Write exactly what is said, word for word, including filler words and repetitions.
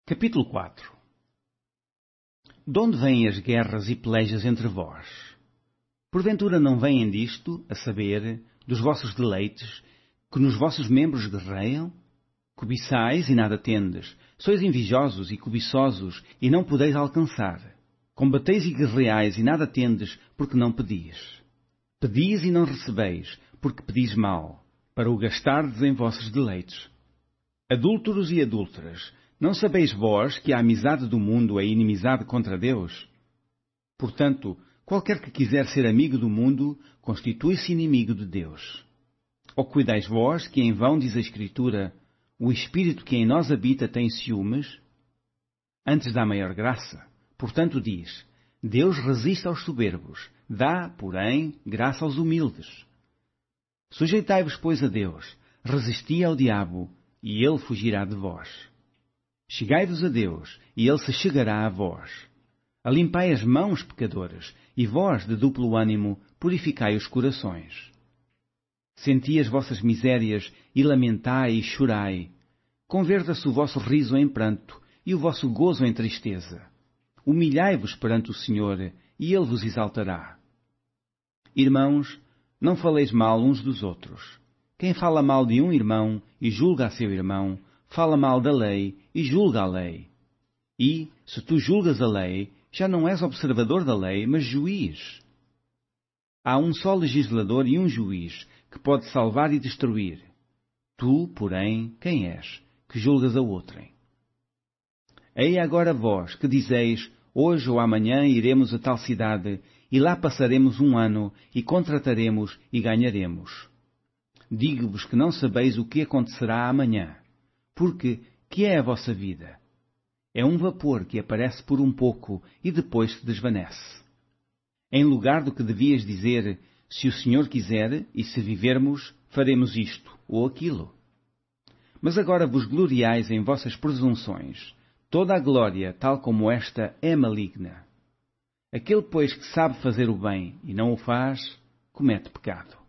Capítulo quatro. De onde vêm as guerras e pelejas entre vós? Porventura não vêm disto, a saber, dos vossos deleites, que nos vossos membros guerreiam? Cobiçais e nada tendes, sois invejosos e cobiçosos e não podeis alcançar. Combateis e guerreais e nada tendes, porque não pedis. Pedis e não recebeis, porque pedis mal, para o gastardes em vossos deleites. Adúlteros e adúlteras, não sabeis vós que a amizade do mundo é inimizade contra Deus? Portanto, qualquer que quiser ser amigo do mundo, constitui-se inimigo de Deus. Ou cuidais vós que em vão diz a Escritura, o Espírito que em nós habita tem ciúmes? Antes dá maior graça. Portanto diz, Deus resiste aos soberbos, dá, porém, graça aos humildes. Sujeitai-vos, pois, a Deus, resisti ao diabo, e ele fugirá de vós. Chegai-vos a Deus, e ele se chegará a vós. Alimpai as mãos, pecadores, e vós, de duplo ânimo, purificai os corações. Senti as vossas misérias, e lamentai e chorai. Converta-se o vosso riso em pranto, e o vosso gozo em tristeza. Humilhai-vos perante o Senhor, e ele vos exaltará. Irmãos, não faleis mal uns dos outros. Quem fala mal de um irmão e julga a seu irmão, fala mal da lei e julga a lei. E, se tu julgas a lei, já não és observador da lei, mas juiz. Há um só legislador e um juiz, que pode salvar e destruir. Tu, porém, quem és, que julgas a outrem? Ei agora vós, que dizeis, hoje ou amanhã iremos a tal cidade, e lá passaremos um ano, e contrataremos e ganharemos. Digo-vos que não sabeis o que acontecerá amanhã. Porque, que é a vossa vida? É um vapor que aparece por um pouco e depois se desvanece. Em lugar do que devias dizer, se o Senhor quiser, e se vivermos, faremos isto ou aquilo. Mas agora vos gloriais em vossas presunções. Toda a glória, tal como esta, é maligna. Aquele, pois, que sabe fazer o bem e não o faz, comete pecado.